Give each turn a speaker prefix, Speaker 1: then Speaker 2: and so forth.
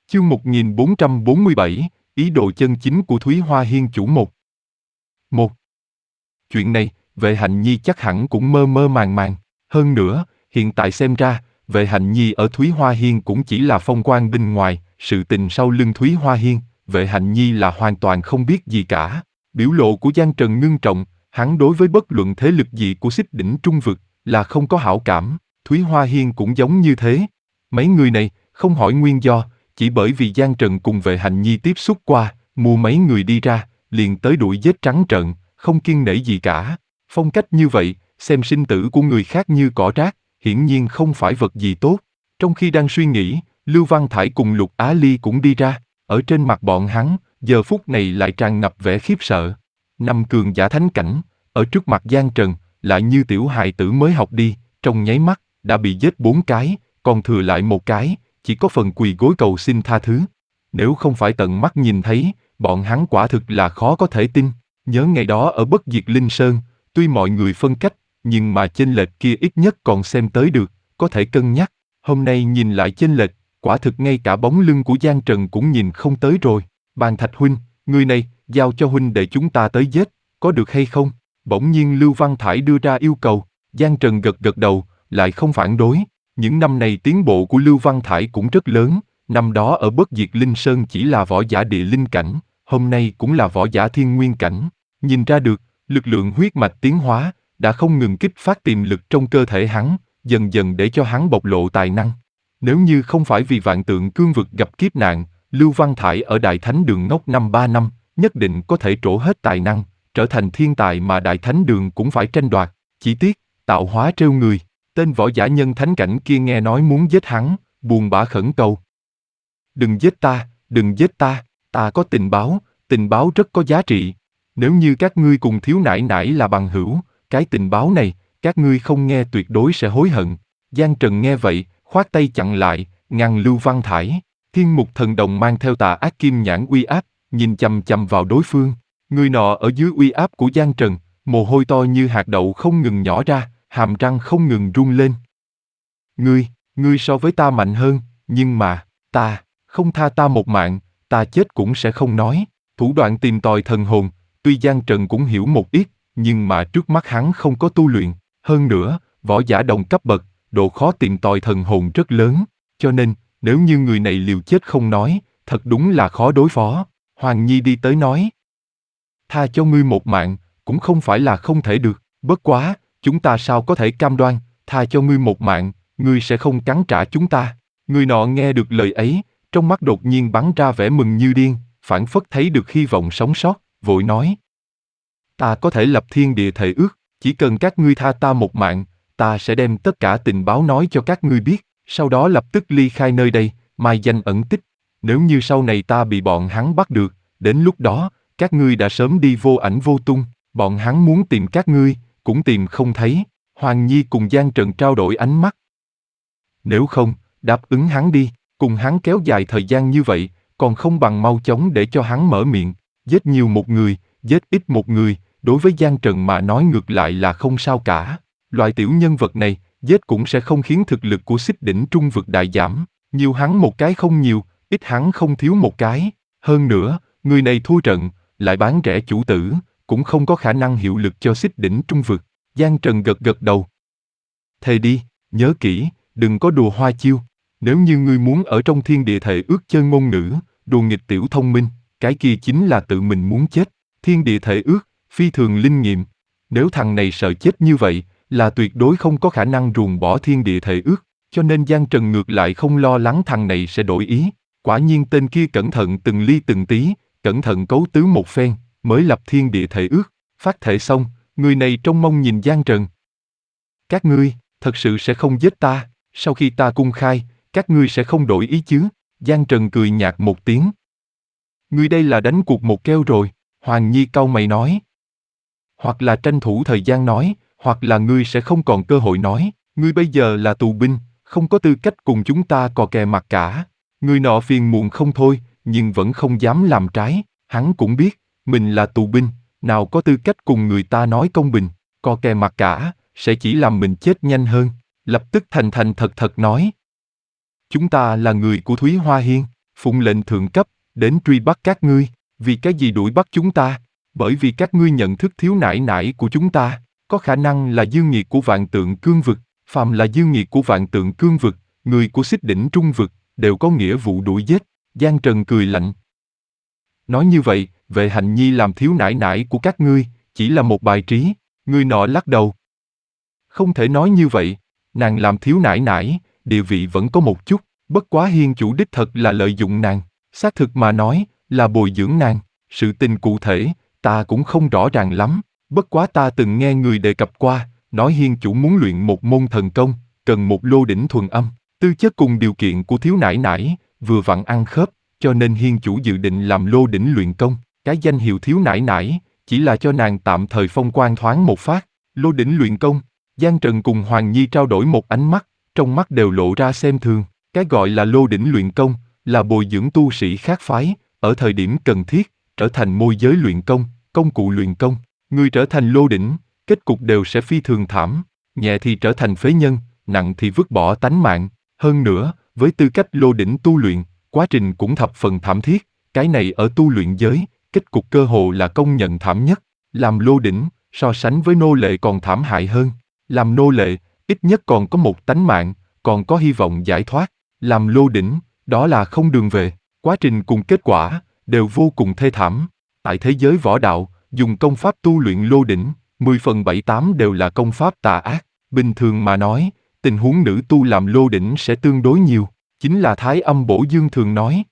Speaker 1: Chương 1447, ý đồ chân chính của Thúy Hoa Hiên chủ một. Chuyện này, Vệ Hạnh Nhi chắc hẳn cũng mơ mơ màng màng. Hơn nữa, hiện tại xem ra, Vệ Hạnh Nhi ở Thúy Hoa Hiên cũng chỉ là phong quan bên ngoài, sự tình sau lưng Thúy Hoa Hiên, Vệ Hạnh Nhi là hoàn toàn không biết gì cả. Biểu lộ của Giang Trần ngưng trọng, hắn đối với bất luận thế lực gì của Xích Đỉnh Trung Vực là không có hảo cảm, Thúy Hoa Hiên cũng giống như thế. Mấy người này, không hỏi nguyên do, chỉ bởi vì Giang Trần cùng Vệ Hạnh Nhi tiếp xúc qua, mua mấy người đi ra, liền tới đuổi giết trắng trợn, không kiêng nể gì cả. Phong cách như vậy, xem sinh tử của người khác như cỏ rác, hiển nhiên không phải vật gì tốt. Trong khi đang suy nghĩ, Lưu Văn Thải cùng Lục Á Ly cũng đi ra, ở trên mặt bọn hắn, giờ phút này lại tràn ngập vẻ khiếp sợ. Năm cường giả thánh cảnh, ở trước mặt Giang Trần, lại như tiểu hài tử mới học đi, trong nháy mắt, đã bị giết 4 cái, còn thừa lại 1 cái, chỉ có phần quỳ gối cầu xin tha thứ. Nếu không phải tận mắt nhìn thấy, bọn hắn quả thực là khó có thể tin. Nhớ ngày đó ở Bất Diệt Linh Sơn, tuy mọi người phân cách, nhưng mà chênh lệch kia ít nhất còn xem tới được, có thể cân nhắc. Hôm nay nhìn lại chênh lệch, quả thực ngay cả bóng lưng của Giang Trần cũng nhìn không tới rồi. Bàn Thạch huynh, người này, giao cho huynh để chúng ta tới giết, có được hay không? Bỗng nhiên Lưu Văn Thải đưa ra yêu cầu, Giang Trần gật gật đầu, lại không phản đối. Những năm này tiến bộ của Lưu Văn Thải cũng rất lớn, năm đó ở Bất Diệt Linh Sơn chỉ là võ giả địa linh cảnh, hôm nay cũng là võ giả thiên nguyên cảnh. Nhìn ra được, lực lượng huyết mạch tiến hóa, đã không ngừng kích phát tiềm lực trong cơ thể hắn, dần dần để cho hắn bộc lộ tài năng. Nếu như không phải vì Vạn Tượng Cương Vực gặp kiếp nạn, Lưu Văn Thải ở Đại Thánh Đường ngốc 3 năm, nhất định có thể trổ hết tài năng, trở thành thiên tài mà Đại Thánh Đường cũng phải tranh đoạt. Chỉ tiếc, tạo hóa trêu người, tên võ giả nhân thánh cảnh kia nghe nói muốn giết hắn, buồn bã khẩn cầu. Đừng giết ta, đừng giết ta, ta có tình báo rất có giá trị. Nếu như các ngươi cùng thiếu nãi nãi là bằng hữu, cái tình báo này, các ngươi không nghe tuyệt đối sẽ hối hận. Giang Trần nghe vậy, khoát tay chặn lại, ngăn Lưu Văn Thải. Thiên Mục Thần Đồng mang theo tà ác kim nhãn uy áp, nhìn chằm chằm vào đối phương. Người nọ ở dưới uy áp của Giang Trần, mồ hôi to như hạt đậu không ngừng nhỏ ra, hàm răng không ngừng rung lên. Ngươi so với ta mạnh hơn, nhưng mà, ta, không tha ta một mạng, ta chết cũng sẽ không nói. Thủ đoạn tìm tòi thần hồn, tuy Giang Trần cũng hiểu một ít, nhưng mà trước mắt hắn không có tu luyện. Hơn nữa, võ giả đồng cấp bậc, độ khó tìm tòi thần hồn rất lớn, cho nên, nếu như người này liều chết không nói, thật đúng là khó đối phó. Hoàng Nhi đi tới nói, tha cho ngươi một mạng, cũng không phải là không thể được, bất quá, chúng ta sao có thể cam đoan, tha cho ngươi một mạng, ngươi sẽ không cắn trả chúng ta. Người nọ nghe được lời ấy, trong mắt đột nhiên bắn ra vẻ mừng như điên, phảng phất thấy được hy vọng sống sót, vội nói. Ta có thể lập thiên địa thệ ước, chỉ cần các ngươi tha ta một mạng, ta sẽ đem tất cả tình báo nói cho các ngươi biết, sau đó lập tức ly khai nơi đây, mai danh ẩn tích. Nếu như sau này ta bị bọn hắn bắt được, đến lúc đó, các ngươi đã sớm đi vô ảnh vô tung, bọn hắn muốn tìm các ngươi, cũng tìm không thấy. Hoàng Nhi cùng Giang Trần trao đổi ánh mắt. Nếu không, đáp ứng hắn đi, cùng hắn kéo dài thời gian như vậy, còn không bằng mau chóng để cho hắn mở miệng. Giết nhiều một người, giết ít một người, đối với Giang Trần mà nói ngược lại là không sao cả. Loại tiểu nhân vật này, giết cũng sẽ không khiến thực lực của Xích Đỉnh Trung Vực đại giảm. Nhiều hắn một cái không nhiều, ít hắn không thiếu một cái. Hơn nữa, người này thua trận, lại bán rẻ chủ tử, cũng không có khả năng hiệu lực cho Xích Đỉnh Trung Vực. Giang Trần gật gật đầu. Thề đi, nhớ kỹ, đừng có đùa hoa chiêu. Nếu như ngươi muốn ở trong thiên địa thệ ước chơi ngôn ngữ, đùa nghịch tiểu thông minh, cái kia chính là tự mình muốn chết. Thiên địa thệ ước, phi thường linh nghiệm. Nếu thằng này sợ chết như vậy, là tuyệt đối không có khả năng ruồng bỏ thiên địa thệ ước, cho nên Giang Trần ngược lại không lo lắng thằng này sẽ đổi ý. Quả nhiên tên kia cẩn thận từng ly từng tí, cẩn thận cấu tứ một phen, mới lập thiên địa thệ ước. Phát thệ xong, người này trông mong nhìn Giang Trần. Các ngươi, thật sự sẽ không giết ta, sau khi ta cung khai, các ngươi sẽ không đổi ý chứ? Giang Trần cười nhạt một tiếng. Ngươi đây là đánh cuộc một keo rồi, Hoàng Nhi cau mày nói. Hoặc là tranh thủ thời gian nói, hoặc là ngươi sẽ không còn cơ hội nói, ngươi bây giờ là tù binh, không có tư cách cùng chúng ta cò kè mặt cả. Người nọ phiền muộn không thôi, nhưng vẫn không dám làm trái, hắn cũng biết, mình là tù binh, nào có tư cách cùng người ta nói công bình, cò kè mặt cả, sẽ chỉ làm mình chết nhanh hơn, lập tức thành thật nói. Chúng ta là người của Thúy Hoa Hiên, phụng lệnh thượng cấp, đến truy bắt các ngươi. Vì cái gì đuổi bắt chúng ta? Bởi vì các ngươi nhận thức thiếu nải nải của chúng ta, có khả năng là dư nghiệt của vạn tượng cương vực, phàm là dư nghiệt của vạn tượng cương vực, người của xích đỉnh trung vực, đều có nghĩa vụ đuổi giết. Giang Trần cười lạnh. Nói như vậy, Vệ Hạnh Nhi làm thiếu nải nải của các ngươi, chỉ là một bài trí. Người nọ lắc đầu. Không thể nói như vậy, nàng làm thiếu nải nải, địa vị vẫn có một chút, bất quá Hiên chủ đích thật là lợi dụng nàng, xác thực mà nói, là bồi dưỡng nàng. Sự tình cụ thể, ta cũng không rõ ràng lắm, bất quá ta từng nghe người đề cập qua, nói Hiên chủ muốn luyện một môn thần công, cần một lô đỉnh thuần âm, tư chất cùng điều kiện của thiếu nải nải, vừa vặn ăn khớp, cho nên Hiên chủ dự định làm lô đỉnh luyện công, cái danh hiệu thiếu nải nải, chỉ là cho nàng tạm thời phong quang thoáng một phát. Lô đỉnh luyện công. Giang Trần cùng Hoàng Nhi trao đổi một ánh mắt, trong mắt đều lộ ra xem thường. Cái gọi là lô đỉnh luyện công, là bồi dưỡng tu sĩ khác phái, ở thời điểm cần thiết, trở thành môi giới luyện công, công cụ luyện công. Người trở thành lô đỉnh, kết cục đều sẽ phi thường thảm, nhẹ thì trở thành phế nhân, nặng thì vứt bỏ tánh mạng. Hơn nữa, với tư cách lô đỉnh tu luyện, quá trình cũng thập phần thảm thiết, cái này ở tu luyện giới, kết cục cơ hồ là công nhận thảm nhất. Làm lô đỉnh, so sánh với nô lệ còn thảm hại hơn. Làm nô lệ, ít nhất còn có một tánh mạng, còn có hy vọng giải thoát. Làm lô đỉnh, đó là không đường về. Quá trình cùng kết quả, đều vô cùng thê thảm. Tại thế giới võ đạo, dùng công pháp tu luyện lô đỉnh, 10 phần 7-8 đều là công pháp tà ác. Bình thường mà nói, tình huống nữ tu làm lô đỉnh sẽ tương đối nhiều. Chính là Thái Âm Bổ Dương thường nói,